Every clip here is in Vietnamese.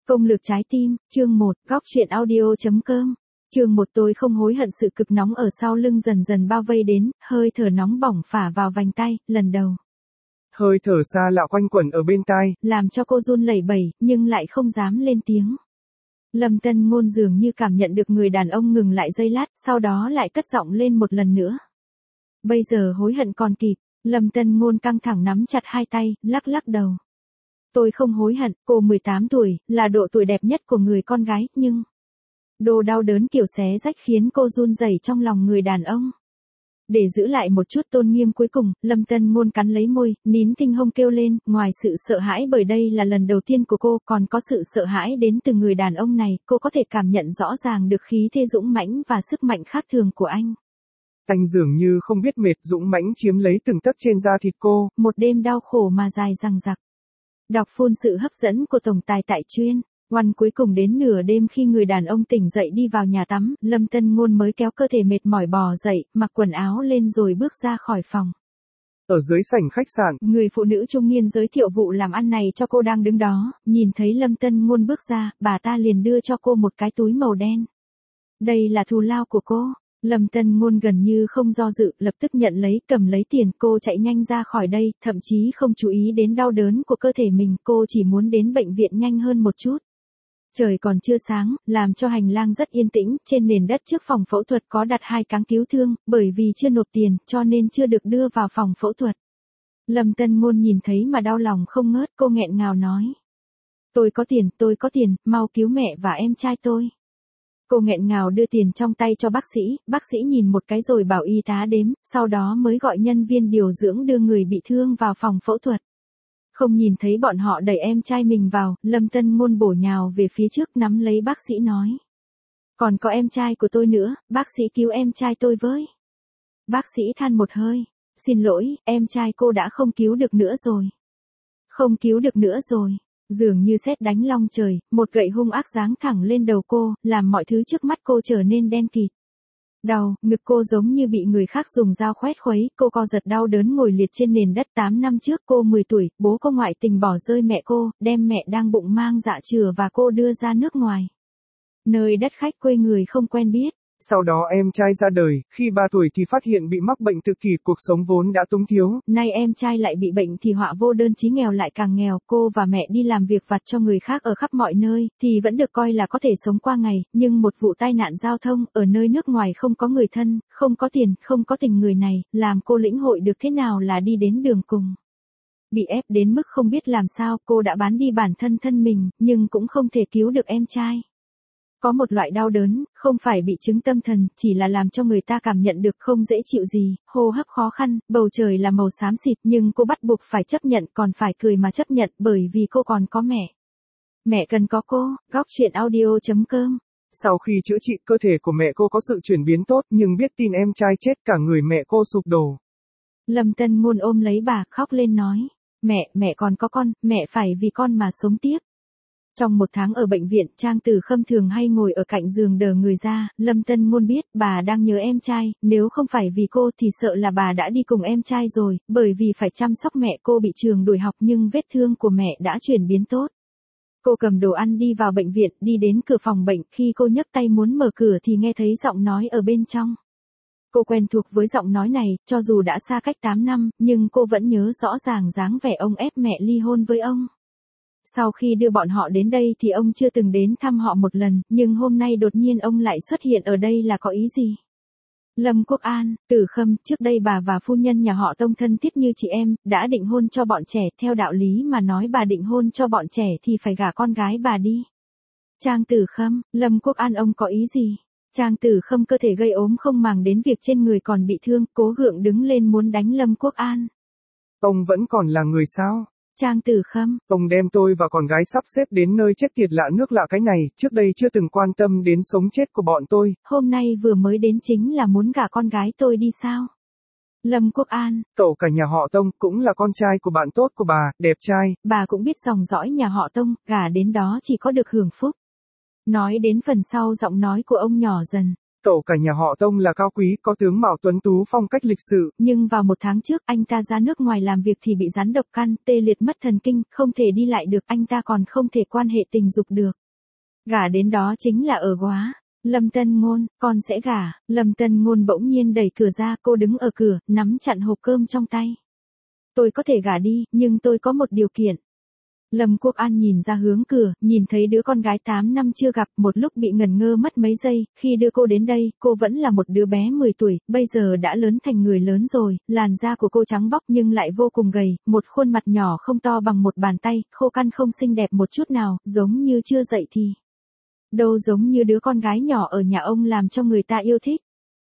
Công lược trái tim, chương 1, góc truyện audio.com. Chương 1 tôi không hối hận sự cực nóng ở sau lưng dần dần bao vây đến, hơi thở nóng bỏng phả vào vành tay, lần đầu. Hơi thở xa lạ quanh quẩn ở bên tai, làm cho cô run lẩy bẩy, nhưng lại không dám lên tiếng. Lâm Tân Ngôn dường như cảm nhận được người đàn ông ngừng lại giây lát, sau đó lại cất giọng lên một lần nữa. Bây giờ hối hận còn kịp. Lâm Tân Ngôn căng thẳng nắm chặt hai tay, lắc lắc đầu. Tôi không hối hận, cô 18 tuổi, là độ tuổi đẹp nhất của người con gái, nhưng... Đồ đau đớn kiểu xé rách khiến cô run rẩy trong lòng người đàn ông. Để giữ lại một chút tôn nghiêm cuối cùng, Lâm Tân Ngôn cắn lấy môi, nín thinh hông kêu lên, ngoài sự sợ hãi bởi đây là lần đầu tiên của cô, còn có sự sợ hãi đến từ người đàn ông này, cô có thể cảm nhận rõ ràng được khí thế dũng mãnh và sức mạnh khác thường của anh. Anh dường như không biết mệt, dũng mãnh chiếm lấy từng tấc trên da thịt cô. Một đêm đau khổ mà dài dằng dặc. Đọc phun sự hấp dẫn của tổng tài tại chuyên. Cuối cùng đến nửa đêm khi người đàn ông tỉnh dậy đi vào nhà tắm, Lâm Tân Ngôn mới kéo cơ thể mệt mỏi bò dậy, mặc quần áo lên rồi bước ra khỏi phòng. Ở dưới sảnh khách sạn, người phụ nữ trung niên giới thiệu vụ làm ăn này cho cô đang đứng đó, nhìn thấy Lâm Tân Ngôn bước ra, bà ta liền đưa cho cô một cái túi màu đen. Đây là thù lao của cô. Lâm Tân Ngôn gần như không do dự, lập tức nhận lấy, cầm lấy tiền, cô chạy nhanh ra khỏi đây, thậm chí không chú ý đến đau đớn của cơ thể mình, cô chỉ muốn đến bệnh viện nhanh hơn một chút. Trời còn chưa sáng, làm cho hành lang rất yên tĩnh, trên nền đất trước phòng phẫu thuật có đặt hai cáng cứu thương, bởi vì chưa nộp tiền, cho nên chưa được đưa vào phòng phẫu thuật. Lâm Tân Ngôn nhìn thấy mà đau lòng không ngớt, cô nghẹn ngào nói. Tôi có tiền, mau cứu mẹ và em trai tôi. Cô nghẹn ngào đưa tiền trong tay cho bác sĩ nhìn một cái rồi bảo y tá đếm, sau đó mới gọi nhân viên điều dưỡng đưa người bị thương vào phòng phẫu thuật. Không nhìn thấy bọn họ đẩy em trai mình vào, Lâm Tân Ngôn bổ nhào về phía trước nắm lấy bác sĩ nói. Còn có em trai của tôi nữa, bác sĩ cứu em trai tôi với. Bác sĩ than một hơi, xin lỗi, em trai cô đã không cứu được nữa rồi. Không cứu được nữa rồi. Dường như sét đánh long trời, một gậy hung ác giáng thẳng lên đầu cô, làm mọi thứ trước mắt cô trở nên đen kịt. Đau, ngực cô giống như bị người khác dùng dao khoét khuấy, cô co giật đau đớn ngồi liệt trên nền đất. 8 năm trước cô 10 tuổi, bố cô ngoại tình bỏ rơi mẹ cô, đem mẹ đang bụng mang dạ chửa và cô đưa ra nước ngoài. Nơi đất khách quê người không quen biết. Sau đó em trai ra đời, khi 3 tuổi thì phát hiện bị mắc bệnh tự kỷ, cuộc sống vốn đã túng thiếu. Nay em trai lại bị bệnh thì họa vô đơn chí, nghèo lại càng nghèo, cô và mẹ đi làm việc vặt cho người khác ở khắp mọi nơi, thì vẫn được coi là có thể sống qua ngày, nhưng một vụ tai nạn giao thông, ở nơi nước ngoài không có người thân, không có tiền, không có tình người này, làm cô lĩnh hội được thế nào là đi đến đường cùng. Bị ép đến mức không biết làm sao, cô đã bán đi bản thân mình, nhưng cũng không thể cứu được em trai. Có một loại đau đớn, không phải bị chứng tâm thần, chỉ là làm cho người ta cảm nhận được không dễ chịu gì, hô hấp khó khăn, bầu trời là màu xám xịt, nhưng cô bắt buộc phải chấp nhận, còn phải cười mà chấp nhận, bởi vì cô còn có mẹ. Mẹ cần có cô. Góc truyện audio.com. Sau khi chữa trị, cơ thể của mẹ cô có sự chuyển biến tốt, nhưng biết tin em trai chết, cả người mẹ cô sụp đổ. Lâm Tân Ngôn ôm lấy bà, khóc lên nói. Mẹ còn có con, mẹ phải vì con mà sống tiếp. Trong 1 tháng ở bệnh viện, Trang Tử Khâm thường hay ngồi ở cạnh giường đờ người ra, Lâm Tân Ngôn biết bà đang nhớ em trai, nếu không phải vì cô thì sợ là bà đã đi cùng em trai rồi, bởi vì phải chăm sóc mẹ. Cô bị trường đuổi học nhưng vết thương của mẹ đã chuyển biến tốt. Cô cầm đồ ăn đi vào bệnh viện, đi đến cửa phòng bệnh, khi cô nhấc tay muốn mở cửa thì nghe thấy giọng nói ở bên trong. Cô quen thuộc với giọng nói này, cho dù đã xa cách 8 năm, nhưng cô vẫn nhớ rõ ràng dáng vẻ ông ép mẹ ly hôn với ông. Sau khi đưa bọn họ đến đây thì ông chưa từng đến thăm họ một lần, nhưng hôm nay đột nhiên ông lại xuất hiện ở đây là có ý gì? Lâm Quốc An, Tử Khâm, trước đây bà và phu nhân nhà họ Tông thân thiết như chị em, đã định hôn cho bọn trẻ, theo đạo lý mà nói bà định hôn cho bọn trẻ thì phải gả con gái bà đi. Trang Tử Khâm, Lâm Quốc An, ông có ý gì? Trang Tử Khâm cơ thể gây ốm không màng đến việc trên người còn bị thương, cố gượng đứng lên muốn đánh Lâm Quốc An. Ông vẫn còn là người sao? Trang Tử Khâm, ông đem tôi và con gái sắp xếp đến nơi chết tiệt lạ nước lạ cái này, trước đây chưa từng quan tâm đến sống chết của bọn tôi. Hôm nay vừa mới đến chính là muốn gả con gái tôi đi sao? Lâm Quốc An, cậu cả nhà họ Tông, cũng là con trai của bạn tốt của bà, đẹp trai. Bà cũng biết dòng dõi nhà họ Tông, gả đến đó chỉ có được hưởng phúc. Nói đến phần sau giọng nói của ông nhỏ dần. Cậu cả nhà họ Tông là cao quý, có tướng mạo tuấn tú, phong cách lịch sự. Nhưng vào 1 tháng trước, anh ta ra nước ngoài làm việc thì bị rắn độc căn, tê liệt mất thần kinh, không thể đi lại được, anh ta còn không thể quan hệ tình dục được. Gả đến đó chính là ở góa. Lâm Tân Ngôn, con sẽ gả. Lâm Tân Ngôn bỗng nhiên đẩy cửa ra, cô đứng ở cửa, nắm chặn hộp cơm trong tay. Tôi có thể gả đi, nhưng tôi có một điều kiện. Lâm Quốc An nhìn ra hướng cửa, nhìn thấy đứa con gái 8 năm chưa gặp, một lúc bị ngẩn ngơ mất mấy giây, khi đưa cô đến đây, cô vẫn là một đứa bé 10 tuổi, bây giờ đã lớn thành người lớn rồi, làn da của cô trắng bóc nhưng lại vô cùng gầy, một khuôn mặt nhỏ không to bằng một bàn tay, khô khan không xinh đẹp một chút nào, giống như chưa dậy thì. Đâu giống như đứa con gái nhỏ ở nhà ông làm cho người ta yêu thích.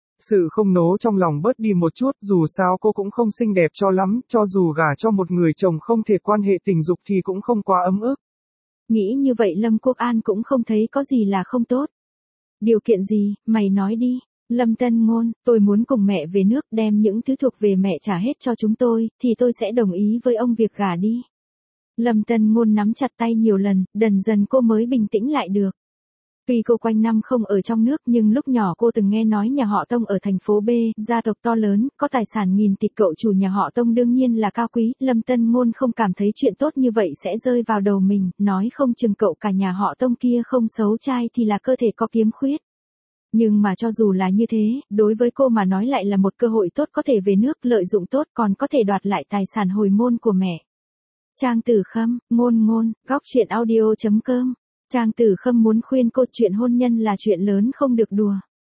Sự không nố trong lòng bớt đi một chút, dù sao cô cũng không xinh đẹp cho lắm, cho dù gả cho một người chồng không thể quan hệ tình dục thì cũng không quá ấm ức. Nghĩ như vậy Lâm Quốc An cũng không thấy có gì là không tốt. Điều kiện gì, mày nói đi. Lâm Tân Ngôn, tôi muốn cùng mẹ về nước đem những thứ thuộc về mẹ trả hết cho chúng tôi, thì tôi sẽ đồng ý với ông việc gả đi. Lâm Tân Ngôn nắm chặt tay nhiều lần, dần dần cô mới bình tĩnh lại được. Tuy cô quanh năm không ở trong nước nhưng lúc nhỏ cô từng nghe nói nhà họ Tông ở thành phố B, gia tộc to lớn, có tài sản nghìn tỷ, cậu chủ nhà họ Tông đương nhiên là cao quý, Lâm Tân Ngôn không cảm thấy chuyện tốt như vậy sẽ rơi vào đầu mình, nói không chừng cậu cả nhà họ Tông kia không xấu trai thì là cơ thể có khiếm khuyết. Nhưng mà cho dù là như thế, đối với cô mà nói lại là một cơ hội tốt có thể về nước lợi dụng tốt còn có thể đoạt lại tài sản hồi môn của mẹ. Trang Tử Khâm, Ngôn, góc truyện audio.com. Trang Tử Khâm muốn khuyên cô chuyện hôn nhân là chuyện lớn không được đùa.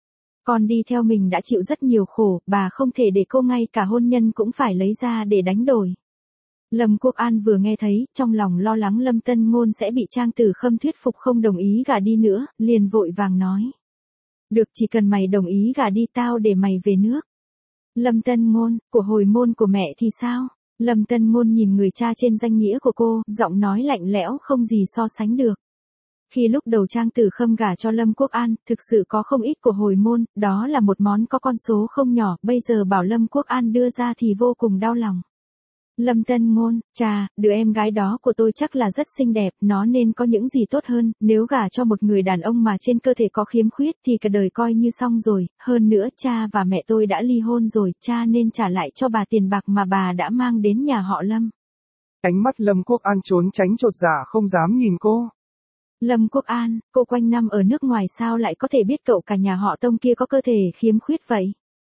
Con đi theo mình đã chịu rất nhiều khổ, bà không thể để cô ngay cả hôn nhân cũng phải lấy ra để đánh đổi. Lâm Quốc An vừa nghe thấy, trong lòng lo lắng Lâm Tân Ngôn sẽ bị Trang Tử Khâm thuyết phục không đồng ý gả đi nữa, liền vội vàng nói. Được, chỉ cần mày đồng ý gả đi tao để mày về nước. Lâm Tân Ngôn, của hồi môn của mẹ thì sao? Lâm Tân Ngôn nhìn người cha trên danh nghĩa của cô, giọng nói lạnh lẽo không gì so sánh được. Khi lúc đầu Trang Tử Khâm gả cho Lâm Quốc An, thực sự có không ít của hồi môn, đó là một món có con số không nhỏ, bây giờ bảo Lâm Quốc An đưa ra thì vô cùng đau lòng. Lâm Tân Ngôn, chà, đứa em gái đó của tôi chắc là rất xinh đẹp, nó nên có những gì tốt hơn, nếu gả cho một người đàn ông mà trên cơ thể có khiếm khuyết thì cả đời coi như xong rồi, hơn nữa cha và mẹ tôi đã ly hôn rồi, cha nên trả lại cho bà tiền bạc mà bà đã mang đến nhà họ Lâm. Ánh mắt Lâm Quốc An trốn tránh chột dạ không dám nhìn cô. Lâm Quốc An, cô quanh năm ở nước ngoài sao lại có thể biết cậu cả nhà họ Tông kia có cơ thể khiếm khuyết vậy?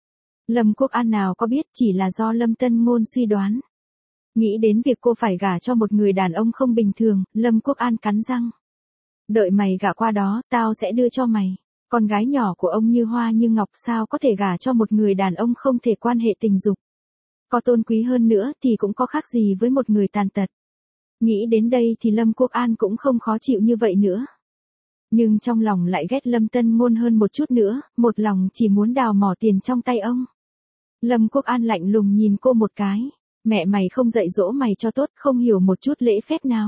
Lâm Quốc An nào có biết, chỉ là do Lâm Tân Ngôn suy đoán. Nghĩ đến việc cô phải gả cho một người đàn ông không bình thường, Lâm Quốc An cắn răng. Đợi mày gả qua đó, tao sẽ đưa cho mày. Con gái nhỏ của ông như hoa như ngọc sao có thể gả cho một người đàn ông không thể quan hệ tình dục. Có tôn quý hơn nữa thì cũng có khác gì với một người tàn tật. Nghĩ đến đây thì Lâm Quốc An cũng không khó chịu như vậy nữa. Nhưng trong lòng lại ghét Lâm Tân Ngôn hơn một chút nữa, một lòng chỉ muốn đào mỏ tiền trong tay ông. Lâm Quốc An lạnh lùng nhìn cô một cái. Mẹ mày không dạy dỗ mày cho tốt, không hiểu một chút lễ phép nào.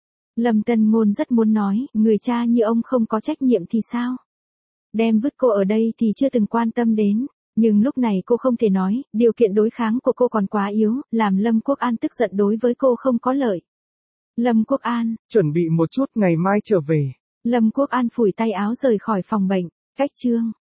Lâm Tân Ngôn rất muốn nói, người cha như ông không có trách nhiệm thì sao? Đem vứt cô ở đây thì chưa từng quan tâm đến. Nhưng lúc này cô không thể nói, điều kiện đối kháng của cô còn quá yếu, làm Lâm Quốc An tức giận đối với cô không có lợi. Lâm Quốc An, chuẩn bị một chút ngày mai trở về. Lâm Quốc An phủi tay áo rời khỏi phòng bệnh, cách chương.